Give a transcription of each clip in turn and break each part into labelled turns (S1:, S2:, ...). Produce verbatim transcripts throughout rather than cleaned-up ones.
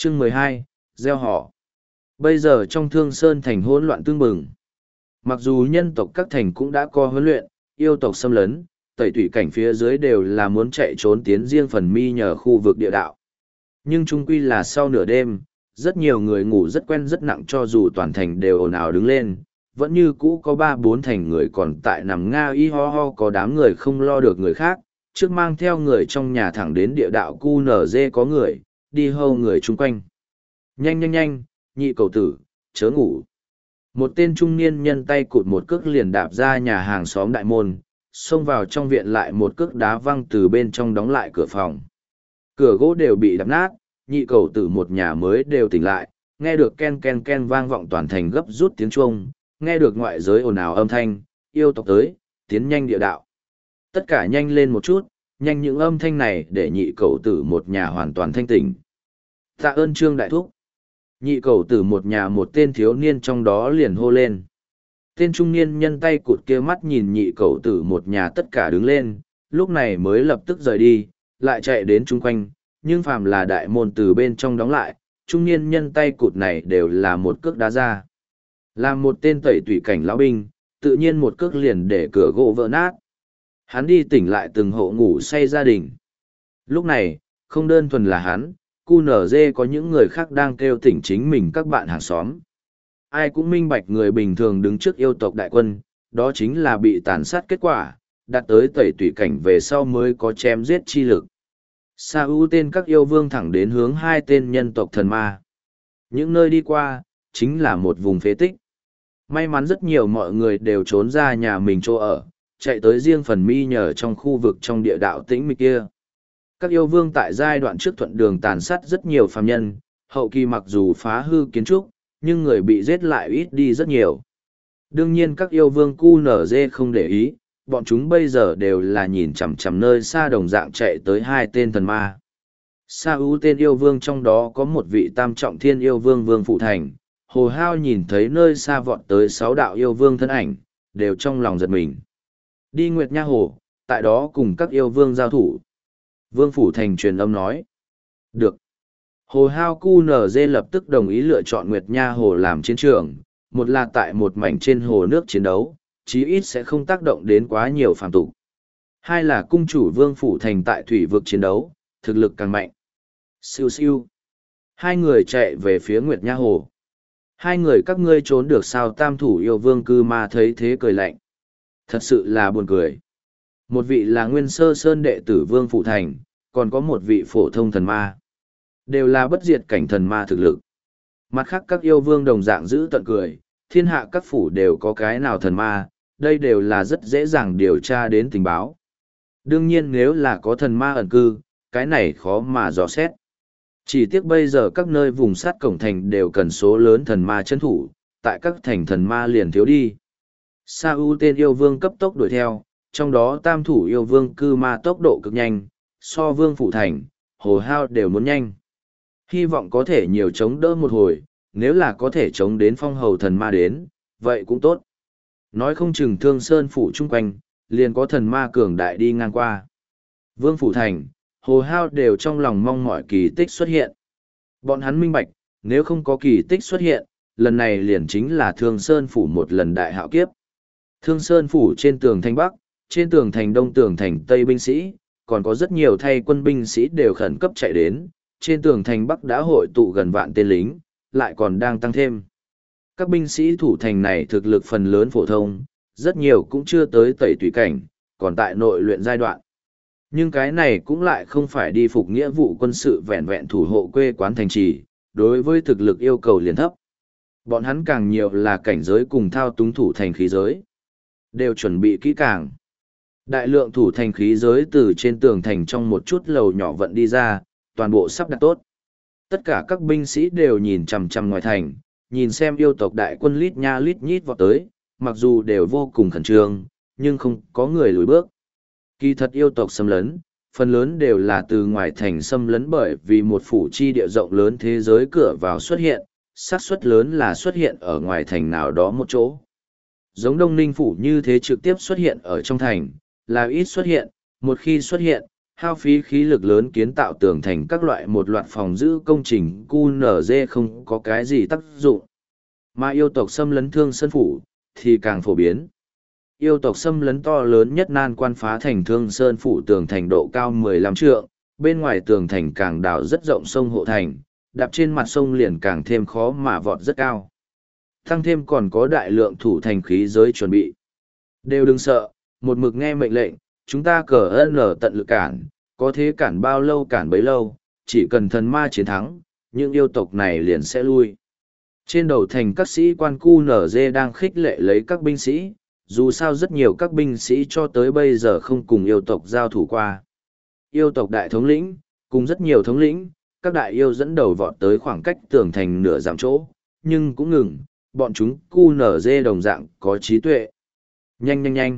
S1: Chương mười hai, gieo họ. Bây giờ trong Thương Sơn thành hỗn loạn tương bừng. Mặc dù nhân tộc các thành cũng đã có huấn luyện, yêu tộc xâm lấn, tẩy tủy cảnh phía dưới đều là muốn chạy trốn tiến riêng phần mi nhờ khu vực địa đạo. Nhưng chung quy là sau nửa đêm, rất nhiều người ngủ rất quen rất nặng cho dù toàn thành đều ồn ào đứng lên, vẫn như cũ có ba bốn thành người còn tại nằm nga y ho ho, có đám người không lo được người khác, trước mang theo người trong nhà thẳng đến địa đạo cu nở dê có người, đi hâu người chung quanh. Nhanh nhanh nhanh, nhị cầu tử, chớ ngủ. Một tên trung niên nhân tay cụt một cước liền đạp ra nhà hàng xóm đại môn, xông vào trong viện lại một cước đá văng từ bên trong đóng lại cửa phòng. Cửa gỗ đều bị đập nát, nhị cầu tử một nhà mới đều tỉnh lại, nghe được ken ken ken vang vọng toàn thành gấp rút tiếng chuông, nghe được ngoại giới ồn ào âm thanh, yêu tộc tới, tiến nhanh địa đạo. Tất cả nhanh lên một chút, nhanh những âm thanh này để nhị cầu tử một nhà hoàn toàn thanh tỉnh. Tạ ơn Trương Đại Thúc. Nhị cầu tử một nhà một tên thiếu niên trong đó liền hô lên. Tên trung niên nhân tay cụt kia mắt nhìn nhị cầu tử một nhà tất cả đứng lên, lúc này mới lập tức rời đi, lại chạy đến chung quanh, nhưng phàm là đại môn từ bên trong đóng lại, trung niên nhân tay cụt này đều là một cước đá ra. Là một tên tẩy tủy cảnh lão binh, tự nhiên một cước liền để cửa gỗ vỡ nát. Hắn đi tỉnh lại từng hộ ngủ say gia đình. Lúc này, không đơn thuần là hắn, cu nở dê có những người khác đang kêu tỉnh chính mình các bạn hàng xóm. Ai cũng minh bạch người bình thường đứng trước yêu tộc đại quân, đó chính là bị tàn sát kết quả, đạt tới tẩy tủy cảnh về sau mới có chém giết chi lực. Sa ưu tên các yêu vương thẳng đến hướng hai tên nhân tộc thần ma. Những nơi đi qua, chính là một vùng phế tích. May mắn rất nhiều mọi người đều trốn ra nhà mình chỗ ở, chạy tới riêng phần mi nhờ trong khu vực trong địa đạo tĩnh mịch kia. Các yêu vương tại giai đoạn trước thuận đường tàn sát rất nhiều phàm nhân, hậu kỳ mặc dù phá hư kiến trúc, nhưng người bị giết lại ít đi rất nhiều. Đương nhiên các yêu vương cu nở dê không để ý, bọn chúng bây giờ đều là nhìn chằm chằm nơi xa đồng dạng chạy tới hai tên thần ma. Sa ưu tên yêu vương trong đó có một vị tam trọng thiên yêu vương Vương Phụ Thành, Hồ Hao nhìn thấy nơi xa vọt tới sáu đạo yêu vương thân ảnh, đều trong lòng giật mình. Đi Nguyệt Nha Hồ, tại đó cùng các yêu vương giao thủ. Vương Phủ Thành truyền âm nói. Được. Hồ Hao cu nở dê lập tức đồng ý lựa chọn Nguyệt Nha Hồ làm chiến trường, một là tại một mảnh trên hồ nước chiến đấu, chí ít sẽ không tác động đến quá nhiều phàm tục. Hai là cung chủ Vương Phủ Thành tại thủy vực chiến đấu, thực lực càng mạnh. Siêu siêu. Hai người chạy về phía Nguyệt Nha Hồ. Hai người các ngươi trốn được sao? Tam thủ yêu vương cư ma thấy thế cười lạnh. Thật sự là buồn cười. Một vị là Nguyên Sơ Sơn đệ tử Vương Phủ Thành, còn có một vị phổ thông thần ma. Đều là bất diệt cảnh thần ma thực lực. Mặt khác các yêu vương đồng dạng giữ tận cười, thiên hạ các phủ đều có cái nào thần ma, đây đều là rất dễ dàng điều tra đến tình báo. Đương nhiên nếu là có thần ma ẩn cư, cái này khó mà dò xét. Chỉ tiếc bây giờ các nơi vùng sát cổng thành đều cần số lớn thần ma chân thủ, tại các thành thần ma liền thiếu đi. Sa ưu tên yêu vương cấp tốc đuổi theo, trong đó tam thủ yêu vương cư ma tốc độ cực nhanh, so Vương Phủ Thành, Hồ Hao đều muốn nhanh. Hy vọng có thể nhiều chống đỡ một hồi, nếu là có thể chống đến phong hầu thần ma đến, vậy cũng tốt. Nói không chừng Thương Sơn phủ chung quanh, liền có thần ma cường đại đi ngang qua. Vương Phủ Thành, Hồ Hao đều trong lòng mong mỏi kỳ tích xuất hiện. Bọn hắn minh bạch, nếu không có kỳ tích xuất hiện, lần này liền chính là Thương Sơn phủ một lần đại hạo kiếp. Thương Sơn phủ trên tường thành Bắc, trên tường thành Đông, tường thành Tây binh sĩ, còn có rất nhiều thay quân binh sĩ đều khẩn cấp chạy đến, trên tường thành Bắc đã hội tụ gần vạn tên lính, lại còn đang tăng thêm. Các binh sĩ thủ thành này thực lực phần lớn phổ thông, rất nhiều cũng chưa tới tẩy tùy cảnh, còn tại nội luyện giai đoạn. Nhưng cái này cũng lại không phải đi phục nghĩa vụ quân sự vẹn vẹn thủ hộ quê quán thành trì, đối với thực lực yêu cầu liền thấp. Bọn hắn càng nhiều là cảnh giới cùng thao túng thủ thành khí giới. Đều chuẩn bị kỹ càng. Đại lượng thủ thành khí giới từ trên tường thành trong một chút lầu nhỏ vận đi ra, toàn bộ sắp đặt tốt. Tất cả các binh sĩ đều nhìn chằm chằm ngoài thành, nhìn xem yêu tộc đại quân lít nha lít nhít vọt tới, mặc dù đều vô cùng khẩn trương, nhưng không có người lùi bước. Kỳ thật yêu tộc xâm lấn, phần lớn đều là từ ngoài thành xâm lấn bởi vì một phủ chi địa rộng lớn thế giới cửa vào xuất hiện, xác suất lớn là xuất hiện ở ngoài thành nào đó một chỗ. Giống Đông Ninh phủ như thế trực tiếp xuất hiện ở trong thành, là ít xuất hiện, một khi xuất hiện, hao phí khí lực lớn kiến tạo tường thành các loại một loạt phòng giữ công trình cu nở dê không có cái gì tác dụng. Mà yêu tộc xâm lấn Thương Sơn Phủ thì càng phổ biến. Yêu tộc xâm lấn to lớn nhất nan quan phá thành Thương Sơn Phủ tường thành độ cao mười lăm trượng, bên ngoài tường thành càng đào rất rộng sông hộ thành, đạp trên mặt sông liền càng thêm khó mà vọt rất cao. Thăng thêm còn có đại lượng thủ thành khí giới chuẩn bị. Đều đừng sợ, một mực nghe mệnh lệnh, chúng ta cờ ơn ở tận lực cản, có thế cản bao lâu cản bấy lâu, chỉ cần thần ma chiến thắng, những yêu tộc này liền sẽ lui. Trên đầu thành các sĩ quan cu nở dê đang khích lệ lấy các binh sĩ, dù sao rất nhiều các binh sĩ cho tới bây giờ không cùng yêu tộc giao thủ qua. Yêu tộc đại thống lĩnh, cùng rất nhiều thống lĩnh, các đại yêu dẫn đầu vọt tới khoảng cách tường thành nửa giảm chỗ, nhưng cũng ngừng, bọn chúng cu nở dê đồng dạng có trí tuệ. Nhanh nhanh nhanh,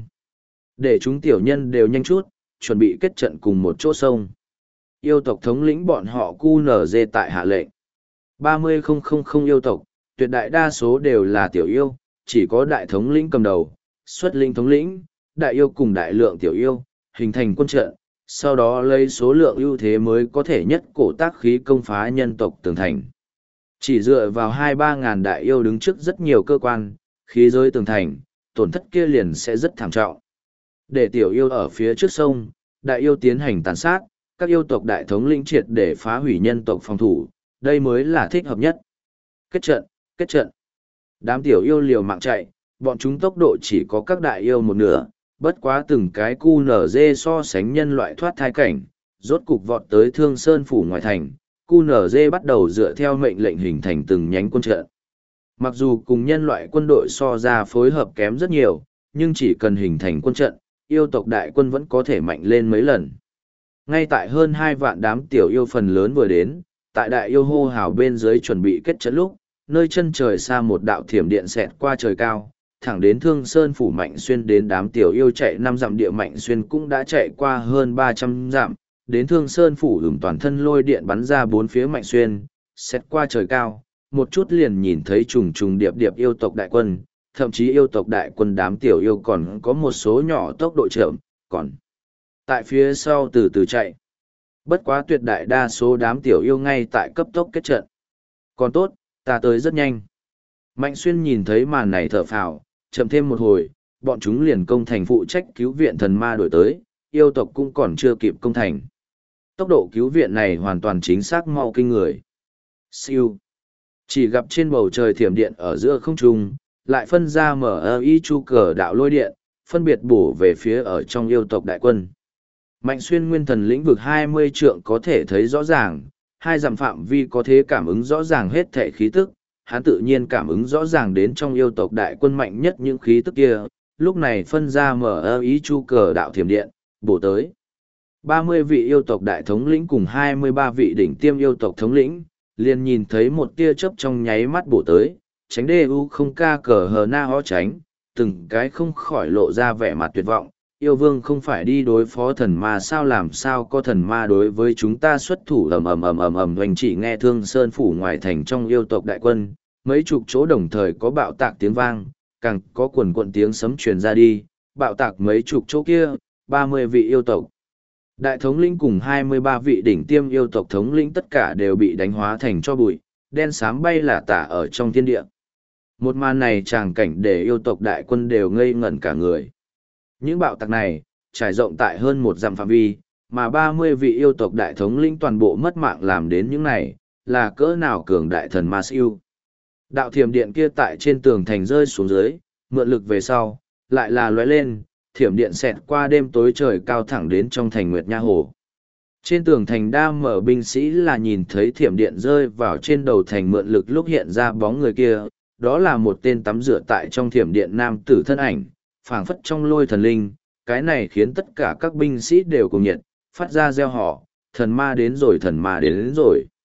S1: để chúng tiểu nhân đều nhanh chút, chuẩn bị kết trận cùng một chỗ sông. Yêu tộc thống lĩnh bọn họ cu nở dê tại hạ lệnh. ba mươi không không không yêu tộc, tuyệt đại đa số đều là tiểu yêu, chỉ có đại thống lĩnh cầm đầu, xuất linh thống lĩnh, đại yêu cùng đại lượng tiểu yêu, hình thành quân trận, sau đó lấy số lượng ưu thế mới có thể nhất cổ tác khí công phá nhân tộc tường thành. Chỉ dựa vào hai ba ngàn đại yêu đứng trước rất nhiều cơ quan, khí giới tường thành, tổn thất kia liền sẽ rất thảm trọng. Để tiểu yêu ở phía trước sông, đại yêu tiến hành tàn sát, các yêu tộc đại thống lĩnh triệt để phá hủy nhân tộc phòng thủ, đây mới là thích hợp nhất. Kết trận, kết trận. Đám tiểu yêu liều mạng chạy, bọn chúng tốc độ chỉ có các đại yêu một nửa, bất quá từng cái cu nở dê so sánh nhân loại thoát thai cảnh, rốt cục vọt tới Thương Sơn Phủ ngoài thành, cu nở dê bắt đầu dựa theo mệnh lệnh hình thành từng nhánh quân trận. Mặc dù cùng nhân loại quân đội so ra phối hợp kém rất nhiều, nhưng chỉ cần hình thành quân trận, yêu tộc đại quân vẫn có thể mạnh lên mấy lần. Ngay tại hơn hai vạn đám tiểu yêu phần lớn vừa đến, tại đại yêu hô hào bên dưới chuẩn bị kết trận lúc, nơi chân trời xa một đạo thiểm điện xẹt qua trời cao, thẳng đến Thương Sơn Phủ Mạnh Xuyên. Đến đám tiểu yêu chạy năm dặm địa Mạnh Xuyên cũng đã chạy qua hơn ba trăm dặm, đến Thương Sơn Phủ ửng toàn thân lôi điện bắn ra bốn phía Mạnh Xuyên, xẹt qua trời cao, một chút liền nhìn thấy trùng trùng điệp điệp yêu tộc đại quân, thậm chí yêu tộc đại quân đám tiểu yêu còn có một số nhỏ tốc độ chậm, còn tại phía sau từ từ chạy. Bất quá tuyệt đại đa số đám tiểu yêu ngay tại cấp tốc kết trận. Còn tốt, ta tới rất nhanh. Mạnh Xuyên nhìn thấy màn này thở phào, chậm thêm một hồi, bọn chúng liền công thành phụ trách cứu viện thần ma đổi tới, yêu tộc cũng còn chưa kịp công thành. Tốc độ cứu viện này hoàn toàn chính xác mau kinh người. Siêu. Chỉ gặp trên bầu trời thiểm điện ở giữa không trung, lại phân ra mở ơ y chu cờ đạo lôi điện, phân biệt bổ về phía ở trong yêu tộc đại quân. Mạnh Xuyên nguyên thần lĩnh vực hai mươi trượng có thể thấy rõ ràng, hai dặm phạm vi có thể cảm ứng rõ ràng hết thể khí tức, hắn tự nhiên cảm ứng rõ ràng đến trong yêu tộc đại quân mạnh nhất những khí tức kia, lúc này phân ra mở ơ ý chu cờ đạo thiểm điện, bổ tới. ba mươi vị yêu tộc đại thống lĩnh cùng hai mươi ba vị đỉnh tiêm yêu tộc thống lĩnh, liền nhìn thấy một tia chớp trong nháy mắt bổ tới, tránh đê u không ca cờ hờ na ho tránh, từng cái không khỏi lộ ra vẻ mặt tuyệt vọng. Yêu vương không phải đi đối phó thần ma sao, làm sao có thần ma đối với chúng ta xuất thủ. Ầm ầm ầm ầm ầm. Hoành chỉ nghe Thương Sơn Phủ ngoài thành trong yêu tộc đại quân, mấy chục chỗ đồng thời có bạo tạc tiếng vang, càng có quần quận tiếng sấm truyền ra đi, bạo tạc mấy chục chỗ kia, ba mươi vị yêu tộc đại thống lĩnh cùng hai mươi ba vị đỉnh tiêm yêu tộc thống lĩnh tất cả đều bị đánh hóa thành cho bụi, đen xám bay lả tả ở trong thiên địa. Một màn này tràng cảnh để yêu tộc đại quân đều ngây ngẩn cả người. Những bạo tạc này, trải rộng tại hơn một dặm phạm vi, mà ba mươi vị yêu tộc đại thống lĩnh toàn bộ mất mạng làm đến những này, là cỡ nào cường đại thần ma siêu. Đạo thiểm điện kia tại trên tường thành rơi xuống dưới, mượn lực về sau, lại là lóe lên, thiểm điện xẹt qua đêm tối trời cao thẳng đến trong thành Nguyệt Nha Hồ. Trên tường thành đa mở binh sĩ là nhìn thấy thiểm điện rơi vào trên đầu thành mượn lực lúc hiện ra bóng người kia, đó là một tên tắm rửa tại trong thiểm điện nam tử thân ảnh, phảng phất trong lôi thần linh, cái này khiến tất cả các binh sĩ đều cùng nhiệt, phát ra reo hò, thần ma đến rồi, thần ma đến, đến rồi.